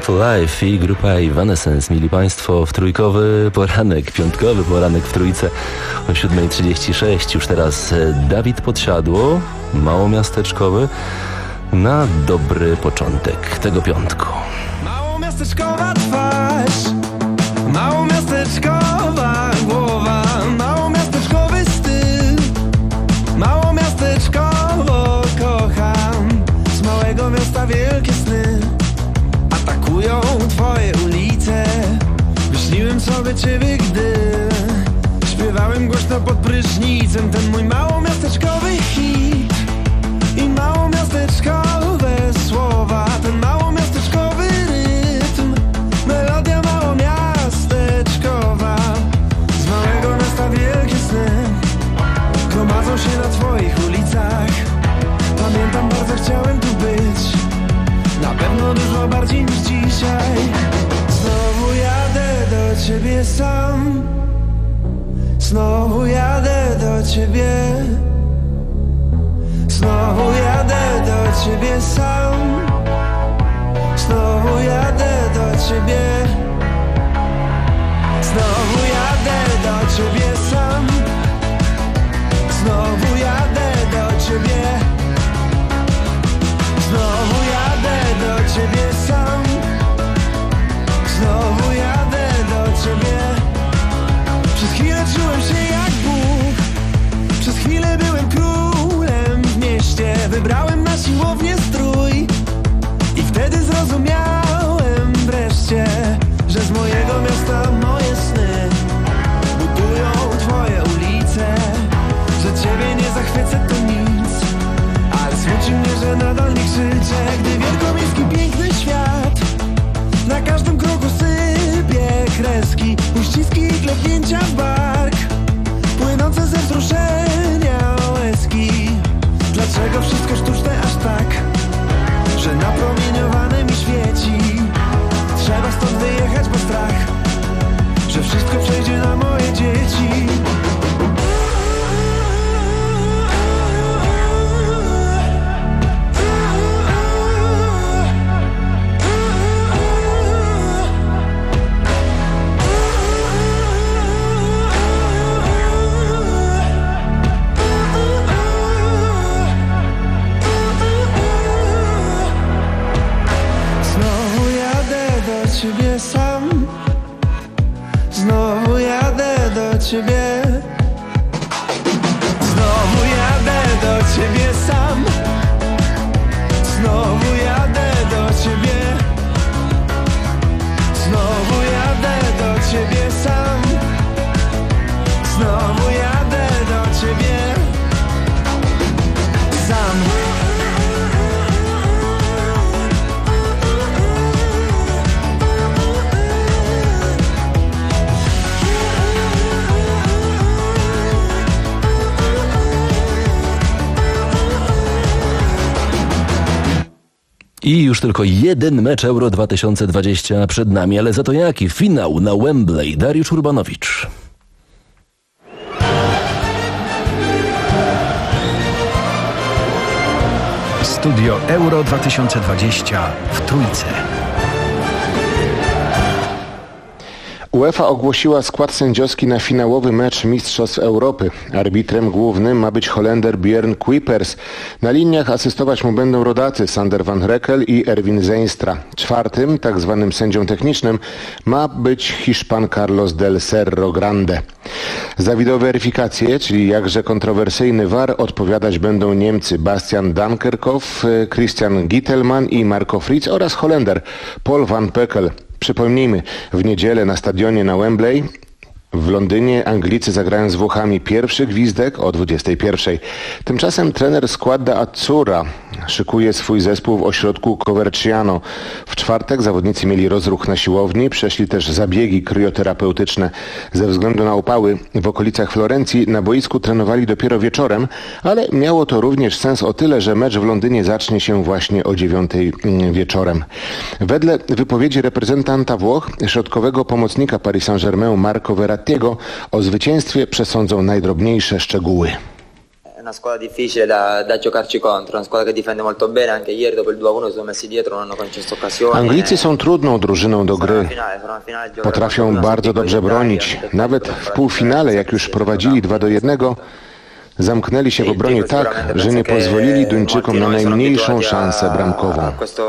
to Life i grupa Evanescence, mili Państwo, w trójkowy poranek, piątkowy poranek w Trójce o siódma trzydzieści sześć. Już teraz Dawid Podsiadło, małomiasteczkowy, na dobry początek tego piątku. Małomiasteczkowa twarz, małomiasteczkowa głowa, małomiasteczkowy styl, małomiasteczkowo kocham. Z małego miasta wielkie sny atakują twoje ulice. Wyśniłem sobie ciebie, gdy śpiewałem głośno pod prysznicem ten mój małomiasteczkowy hit i małomiasteczkowe słowa, ten małomiasteczkowy rytm, melodia małomiasteczkowa. Z małego miasta wielkie sny gromadzą się na twoich ulicach. Pamiętam, bardzo chciałem tu być, na pewno dużo bardziej niż dzisiaj. Znowu jadę do ciebie sam, znowu jadę do ciebie, znowu jadę do ciebie sam, znowu jadę do ciebie, znowu jadę do ciebie sam, znowu jadę do ciebie, znowu jadę do ciebie sam, znowu jadę do ciebie. Przez chwilę czułem się jak Bóg, przez chwilę byłem królem w mieście. Wybrałem na siłownię strój i wtedy zrozumiałem wreszcie, że z mojego miasta moje sny budują twoje ulice. Że ciebie nie zachwycę to nic, ale smuci mnie, że nadal nie krzyczę, gdy wielkomiejski piękny świat na każdym kroku sypie kreski, uściski i klepnięcia w bark, płynące ze wzruszenia łezki. Dlaczego wszystko sztuczne aż tak, że napromieniowane mi świeci? Trzeba stąd wyjechać, bo strach, że wszystko przejdzie na moje dzieci. Ciebie sam, znowu jadę do ciebie, znowu jadę do ciebie sam, znowu jadę do ciebie, znowu jadę do ciebie sam, znowu jadę do ciebie sam. I już tylko jeden mecz Euro dwa tysiące dwadzieścia przed nami, ale za to jaki? Finał na Wembley. Dariusz Urbanowicz. Studio Euro dwa tysiące dwadzieścia w Trójce. UEFA ogłosiła skład sędziowski na finałowy mecz Mistrzostw Europy. Arbitrem głównym ma być Holender Björn Kuipers. Na liniach asystować mu będą rodacy Sander van Rekel i Erwin Zeenstra. Czwartym, tak zwanym sędzią technicznym, ma być Hiszpan Carlos del Cerro Grande. Za wideoweryfikację, czyli jakże kontrowersyjny V A R, odpowiadać będą Niemcy Bastian Dankerkow, Christian Gittelmann i Marco Fritz oraz Holender Paul van Pöckel. Przypomnijmy, w niedzielę na stadionie na Wembley w Londynie Anglicy zagrają z Włochami pierwszy gwizdek o dwudziestej pierwszej. Tymczasem trener Squadra Azzurra szykuje swój zespół w ośrodku Coverciano. W czwartek zawodnicy mieli rozruch na siłowni, przeszli też zabiegi kryoterapeutyczne. Ze względu na upały w okolicach Florencji na boisku trenowali dopiero wieczorem, ale miało to również sens o tyle, że mecz w Londynie zacznie się właśnie o dziewiątej wieczorem. Wedle wypowiedzi reprezentanta Włoch, środkowego pomocnika Paris Saint-Germain Marco Verrattiego, o zwycięstwie przesądzą najdrobniejsze szczegóły. una squadra difficile da, da giocarci contro, una squadra che difende molto bene, anche ieri dopo il due a uno sono messi dietro, non hanno concesso occasioni. Anglicy są trudną drużyną do gry. Potrafią bardzo dobrze bronić. Nawet w półfinale, jak już prowadzili dwa do jednego, zamknęli się w obronie tak, że nie pozwolili Duńczykom na najmniejszą szansę bramkową.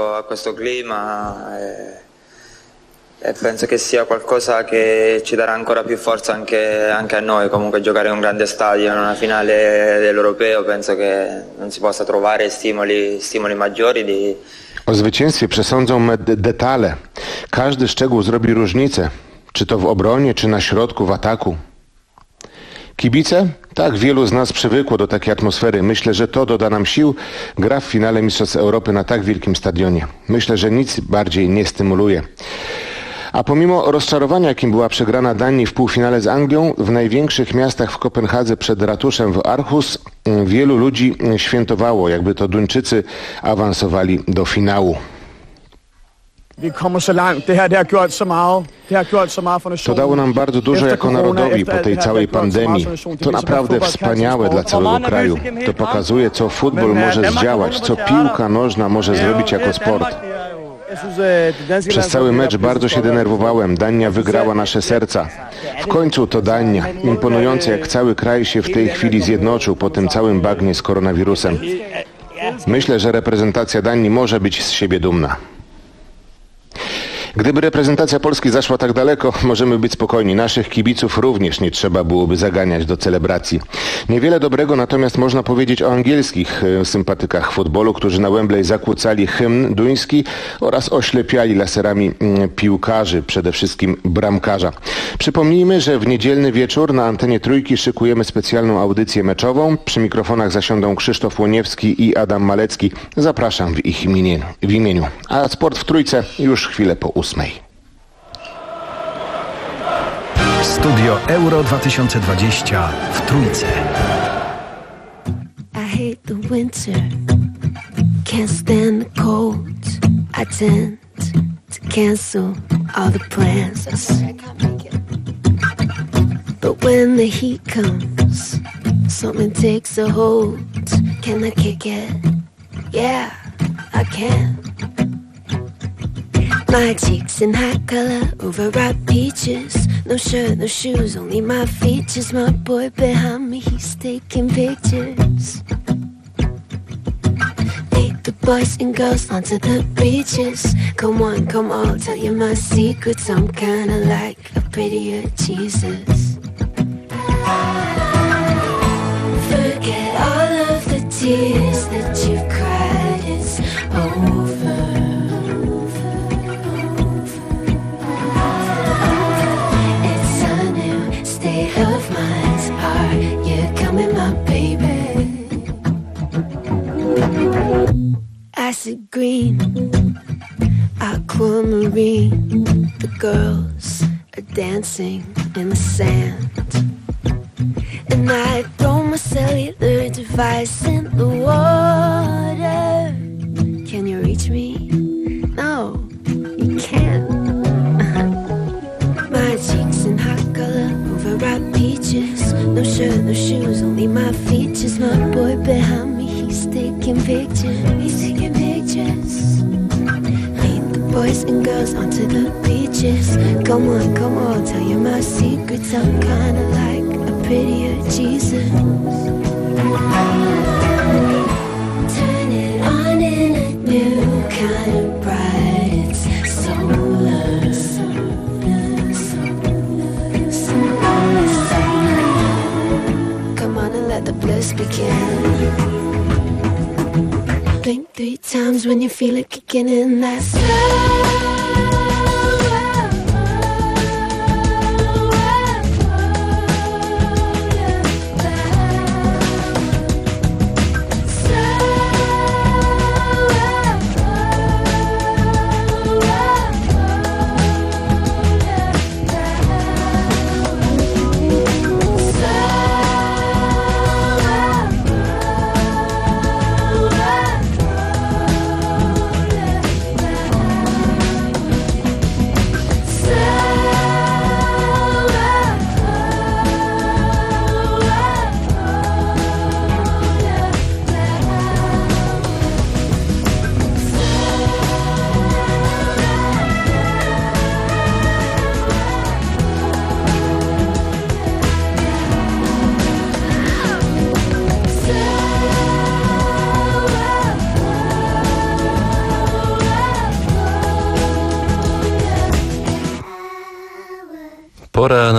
E penso che sia qualcosa che ci darà ancora più forza anche, anche a noi, comunque giocare in un grande stadio, in una finale dell'Europeo, penso che non si possa trovare stimoli, stimoli maggiori di... O zwycięstwie przesądzą med- detale. Każdy szczegół zrobi różnicę, czy to w obronie, czy na środku, w ataku. Kibice? Tak, wielu z nas przywykło do takiej atmosfery. Myślę, że to doda nam sił. Gra w finale Mistrzostw Europy na tak wielkim stadionie. Myślę, że nic bardziej nie stymuluje. A pomimo rozczarowania, jakim była przegrana Danii w półfinale z Anglią, w największych miastach w Kopenhadze przed ratuszem w Aarhus wielu ludzi świętowało, jakby to Duńczycy awansowali do finału. To dało nam bardzo dużo jako narodowi po tej całej pandemii. To naprawdę wspaniałe dla całego kraju. To pokazuje, co futbol może zdziałać, co piłka nożna może zrobić jako sport. Przez cały mecz bardzo się denerwowałem. Dania wygrała nasze serca. W końcu to Dania. Imponujące, jak cały kraj się w tej chwili zjednoczył po tym całym bagnie z koronawirusem. Myślę, że reprezentacja Danii może być z siebie dumna. Gdyby reprezentacja Polski zaszła tak daleko, możemy być spokojni. Naszych kibiców również nie trzeba byłoby zaganiać do celebracji. Niewiele dobrego natomiast można powiedzieć o angielskich sympatykach futbolu, którzy na Wembley zakłócali hymn duński oraz oślepiali laserami piłkarzy, przede wszystkim bramkarza. Przypomnijmy, że w niedzielny wieczór na antenie Trójki szykujemy specjalną audycję meczową. Przy mikrofonach zasiądą Krzysztof Łoniewski i Adam Malecki. Zapraszam w ich imieniu. W imieniu. A Sport w Trójce już chwilę po ósmej. Studio Euro dwa tysiące dwadzieścia w Trójce. I hate the winter, can't stand the cold. I tend to cancel all the plans. But when the heat comes, something takes a hold. Can I kick it? Yeah, I can. My cheeks in hot color, overripe peaches. No shirt, no shoes, only my features. My boy behind me, he's taking pictures. Lead the boys and girls onto the beaches. Come on, come on, tell you my secrets. I'm kinda like a prettier Jesus. Forget all of the tears that you've cried, it's over. Of mine's are you coming, my baby? Acid green, aquamarine. The girls are dancing in the sand, and I throw my cellular device in the water. Can you reach me? No, you can't. My cheeks in hot color, overripe peaches. No shirt, no shoes, only my features. My boy behind me, he's taking pictures. He's taking pictures. Lead the boys and girls onto the beaches. Come on, come on, tell you my secrets. I'm kinda like a prettier Jesus. Turn it on in a new kind of bright. It's solar. Let the bliss begin. Blink three times when you feel it kicking in. That slow.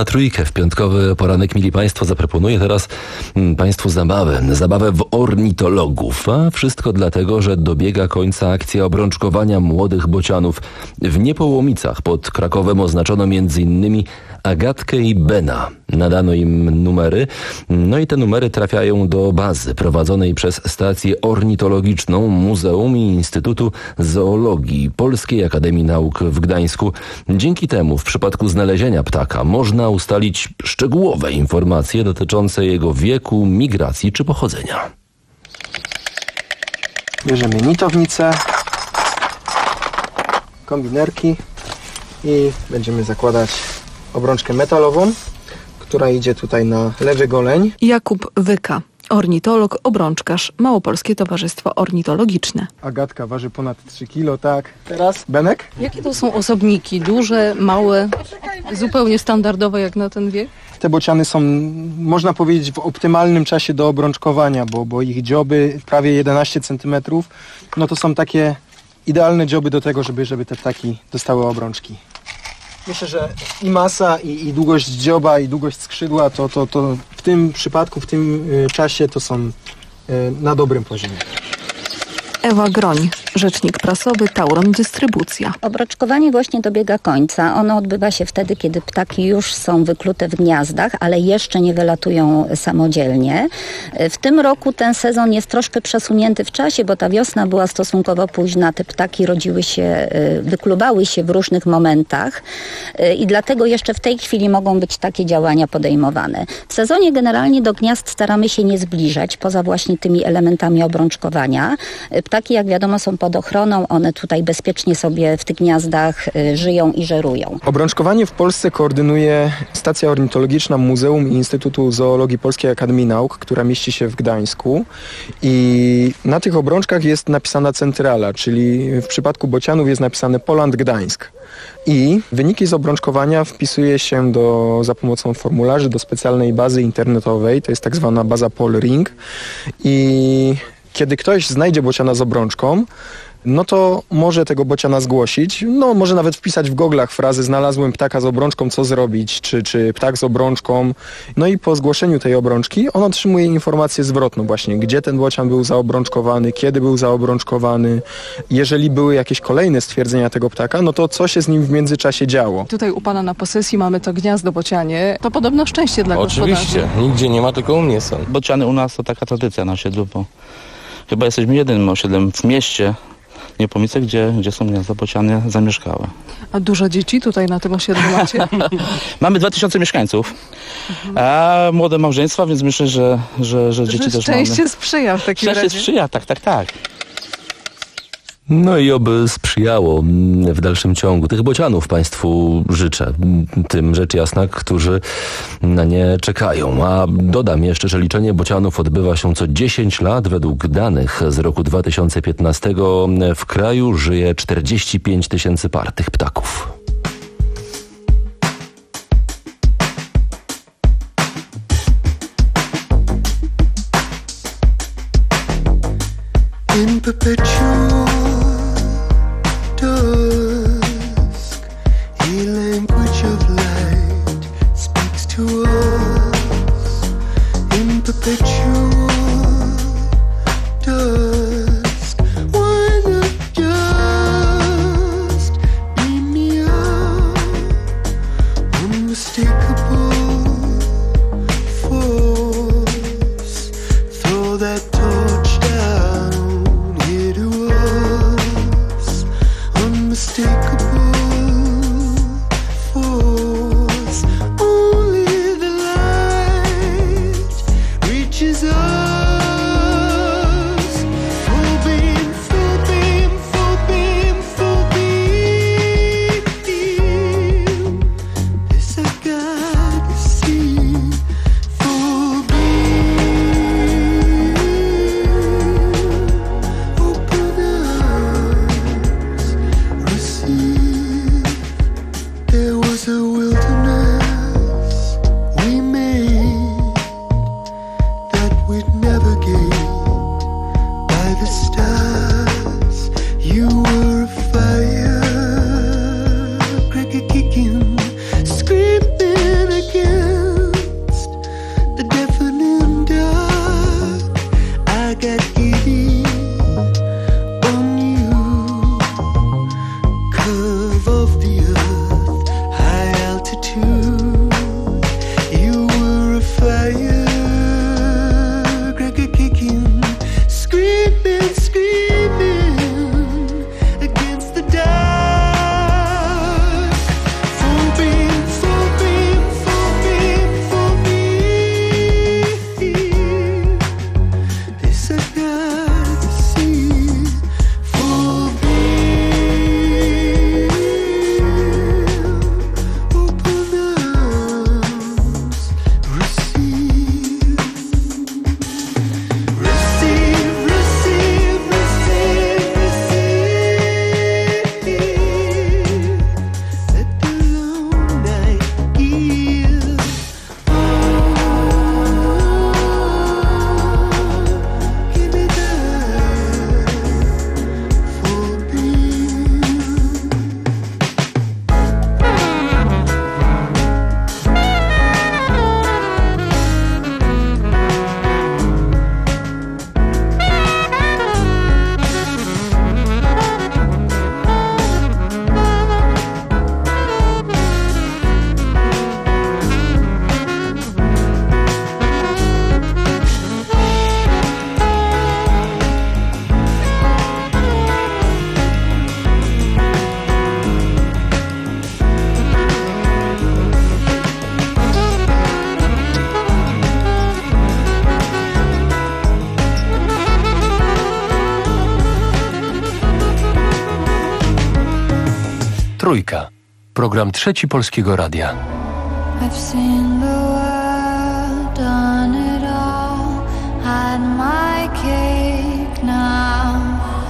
trójkę w piątkowy poranek, mili Państwo, zaproponuję teraz mm, Państwu zabawę. Zabawę w ornitologów. A wszystko dlatego, że dobiega końca akcja obrączkowania młodych bocianów. W Niepołomicach pod Krakowem oznaczono między innymi Agatkę i Bena. Nadano im numery, no i te numery trafiają do bazy prowadzonej przez stację ornitologiczną Muzeum i Instytutu Zoologii Polskiej Akademii Nauk w Gdańsku. Dzięki temu w przypadku znalezienia ptaka można ustalić szczegółowe informacje dotyczące jego wieku, migracji czy pochodzenia. Bierzemy nitownicę, kombinerki i będziemy zakładać obrączkę metalową, która idzie tutaj na lewy goleń. Jakub Wyka, ornitolog, obrączkarz, Małopolskie Towarzystwo Ornitologiczne. Agatka waży ponad trzy kilo, tak. Teraz Benek? Jakie to są osobniki? Duże, małe, zupełnie standardowe jak na ten wiek? Te bociany są, można powiedzieć, w optymalnym czasie do obrączkowania, bo, bo ich dzioby prawie jedenaście centymetrów, no to są takie idealne dzioby do tego, żeby, żeby te ptaki dostały obrączki. Myślę, że i masa, i, i długość dzioba, i długość skrzydła, to, to, to w tym przypadku, w tym y, czasie to są y, na dobrym poziomie. Ewa Groń, rzecznik prasowy Tauron Dystrybucja. Obrączkowanie właśnie dobiega końca. Ono odbywa się wtedy, kiedy ptaki już są wyklute w gniazdach, ale jeszcze nie wylatują samodzielnie. W tym roku ten sezon jest troszkę przesunięty w czasie, bo ta wiosna była stosunkowo późna. Te ptaki rodziły się, wykluwały się w różnych momentach i dlatego jeszcze w tej chwili mogą być takie działania podejmowane. W sezonie generalnie do gniazd staramy się nie zbliżać, poza właśnie tymi elementami obrączkowania. Ptaki, jak wiadomo, są pod ochroną, one tutaj bezpiecznie sobie w tych gniazdach y, żyją i żerują. Obrączkowanie w Polsce koordynuje Stacja Ornitologiczna Muzeum i Instytutu Zoologii Polskiej Akademii Nauk, która mieści się w Gdańsku i na tych obrączkach jest napisana centrala, czyli w przypadku bocianów jest napisane Poland Gdańsk. I wyniki z obrączkowania wpisuje się do, za pomocą formularzy do specjalnej bazy internetowej, to jest tak zwana baza Polring i kiedy ktoś znajdzie bociana z obrączką, no to może tego bociana zgłosić, no może nawet wpisać w goglach frazy znalazłem ptaka z obrączką, co zrobić, czy, czy ptak z obrączką. No i po zgłoszeniu tej obrączki on otrzymuje informację zwrotną właśnie, gdzie ten bocian był zaobrączkowany, kiedy był zaobrączkowany. Jeżeli były jakieś kolejne stwierdzenia tego ptaka, no to co się z nim w międzyczasie działo. Tutaj u pana na posesji mamy to gniazdo bocianie. To podobno szczęście dla gospodarzy. Oczywiście, nigdzie nie ma, tylko u mnie są. Bociany u nas to taka tradycja na osiedlu, bo chyba jesteśmy jedynym osiedlem w mieście Niepołomice, gdzie, gdzie są gniazda bociany zamieszkałe. A dużo dzieci tutaj na tym osiedlu macie? Mamy dwa tysiące mieszkańców, a młode małżeństwa, więc myślę, że, że, że dzieci że też mamy. Szczęście sprzyja w takim Szczęście razie. sprzyja, tak, tak, tak. No i oby sprzyjało w dalszym ciągu. Tych bocianów Państwu życzę. Tym rzecz jasna, którzy na nie czekają. A dodam jeszcze, że liczenie bocianów odbywa się co dziesięć lat. Według danych z roku dwa tysiące piętnastego w kraju żyje czterdzieści pięć tysięcy par tych ptaków. In perpetual dusk, a language of light speaks to us. In perpetual dusk, why not just beam me up? Unmistakable force, throw that torch down here to us. Unmistakable force, only the light reaches us. Trójka. Program Trzeci Polskiego Radia. I've seen the world, done it all, had my cake now.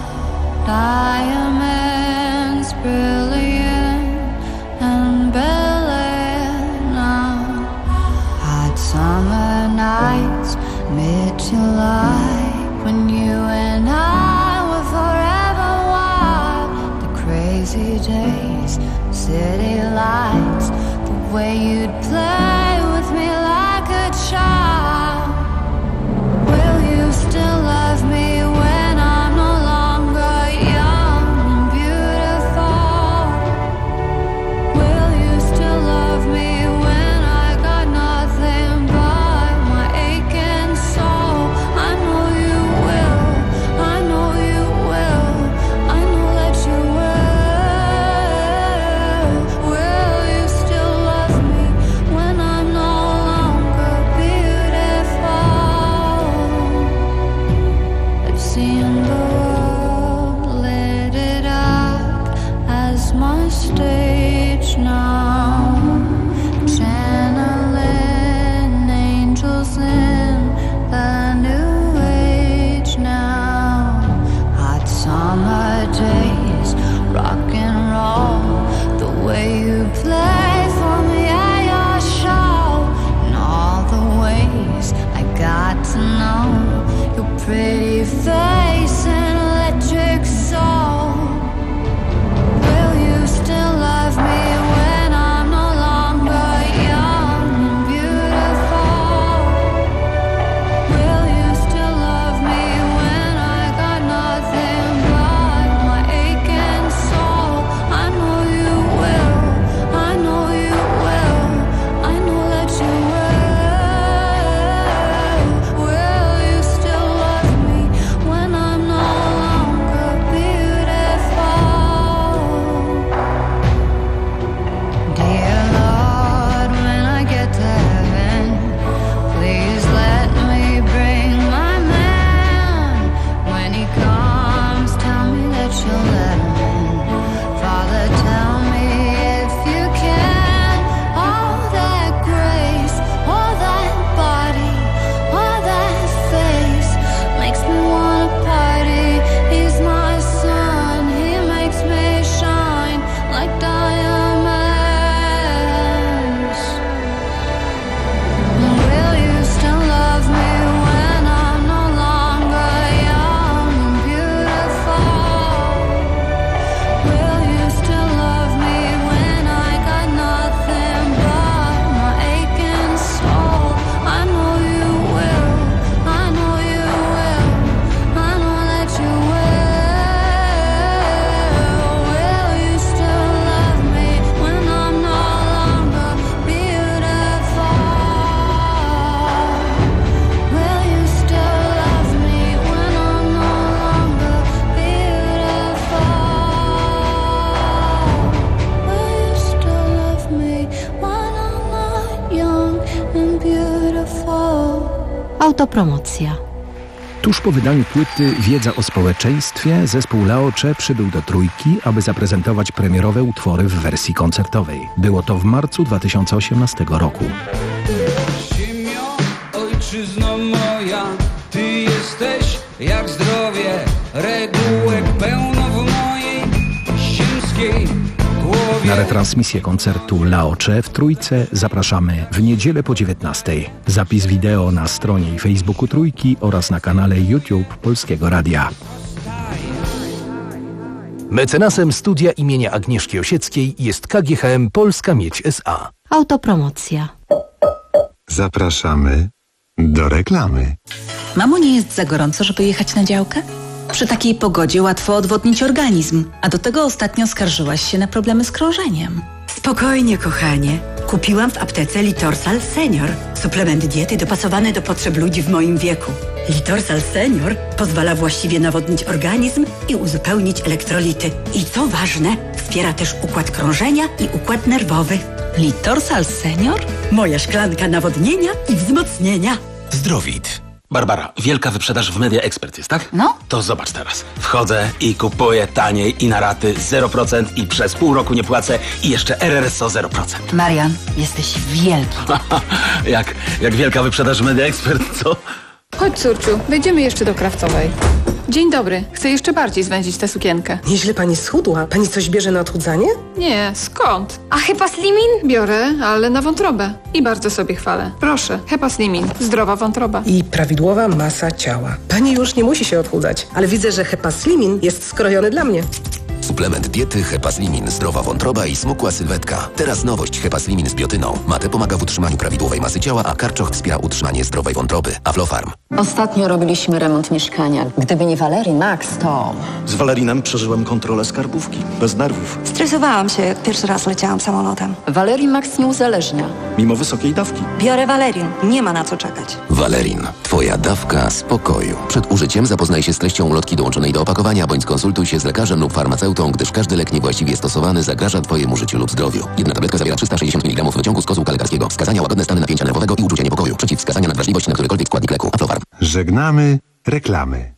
Diamonds brilliant and brilliant now. Hot summer nights, mid-July, when you and I were forever wild. The crazy days, city lights, the way you'd play with me like a child. Will you still love me when I'm no longer young and beautiful? Will you still love me when I got nothing but my aching soul? I know you will, I know you will, I know that you will. Will you still love me when I'm no longer beautiful? I've seen the world, lit it up as my stage now. Channeling angels in the new age now. Hot summer days, rock and roll, the way you play for me at your show, and all the ways I got to know your pretty face and electric soul. Will you still love me when I'm no longer young and beautiful? Will you still love me when I got nothing but my aching soul? I know you will, I know you will, I know that you will. Will you still love me when I'm no longer beautiful? Dear Lord, when I get to heaven, please let me bring my man. When he comes, tell me that you'll let him in. Father, tell me if you can. All that grace, all that body, all that face makes me wanna party. He's my sun, he makes me shine like diamonds. Will you still love me when I'm no longer young and beautiful? Will you still love me when I got nothing but my aching soul? I know you will, I know you will, I know that you will. Will you still love me when I'm no longer beautiful? Will you still love me when I'm no longer beautiful? Will you still love me when I'm not young and beautiful? Autopromocja. Tuż po wydaniu płyty Wiedza o społeczeństwie zespół Laocze przybył do Trójki, aby zaprezentować premierowe utwory w wersji koncertowej. Było to w marcu dwa tysiące osiemnastego roku. Ziemio, ojczyzno moja, ty jesteś jak zdrowie, regułek pełno w mojej ziemskiej głowie. Na retransmisję koncertu Laocze w Trójce zapraszamy w niedzielę po dziewiętnastej. Zapis wideo na stronie i Facebooku Trójki oraz na kanale YouTube Polskiego Radia. Mecenasem studia imienia Agnieszki Osieckiej jest K G H M Polska Miedź S A. Autopromocja. Zapraszamy do reklamy. Mamo, nie jest za gorąco, żeby jechać na działkę? Przy takiej pogodzie łatwo odwodnić organizm, a do tego ostatnio skarżyłaś się na problemy z krążeniem. Spokojnie, kochanie. Kupiłam w aptece Litorsal Senior. Suplement diety dopasowany do potrzeb ludzi w moim wieku. Litorsal Senior pozwala właściwie nawodnić organizm i uzupełnić elektrolity. I co ważne, wspiera też układ krążenia i układ nerwowy. Litorsal Senior? Moja szklanka nawodnienia i wzmocnienia. Zdrowit. Barbara, wielka wyprzedaż w Media Expert jest, tak? No. To zobacz teraz. Wchodzę i kupuję taniej i na raty zero procent i przez pół roku nie płacę i jeszcze R R S O zero procent. Marian, jesteś wielki. jak, jak wielka wyprzedaż w Media Expert, co? Chodź, córciu, wejdziemy jeszcze do Krawcowej. Dzień dobry, chcę jeszcze bardziej zwędzić tę sukienkę. Nieźle pani schudła. Pani coś bierze na odchudzanie? Nie, skąd? A Hepa Slimin? Biorę, ale na wątrobę. I bardzo sobie chwalę. Proszę, Hepa Slimin, zdrowa wątroba. I prawidłowa masa ciała. Pani już nie musi się odchudzać, ale widzę, że Hepa Slimin jest skrojony dla mnie. Suplement diety Hepaslimin, zdrowa wątroba i smukła sylwetka. Teraz nowość Hepaslimin z biotyną. Mate pomaga w utrzymaniu prawidłowej masy ciała, a karczoch wspiera utrzymanie zdrowej wątroby. Aflofarm. Ostatnio robiliśmy remont mieszkania. Gdyby nie Valerii Max, to... Z Valerinem przeżyłem kontrolę skarbówki. Bez nerwów. Stresowałam się, jak pierwszy raz leciałam samolotem. Valerii Max nie uzależnia. Mimo wysokiej dawki. Biorę Valerin. Nie ma na co czekać. Valerin. Twoja dawka spokoju. Przed użyciem zapoznaj się z treścią ulotki dołączonej do opakowania, bądź skonsultuj się z lekarzem lub farmaceutą, gdyż każdy lek niewłaściwie stosowany zagraża Twojemu życiu lub zdrowiu. Jedna tabletka zawiera trzysta sześćdziesiąt miligramów wyciągu z kozłka lekarskiego. Wskazania: łagodne stany napięcia nerwowego i uczucia niepokoju. Przeciwwskazania: nadwrażliwość na którykolwiek składnik leku. Aflofarm. Żegnamy reklamy.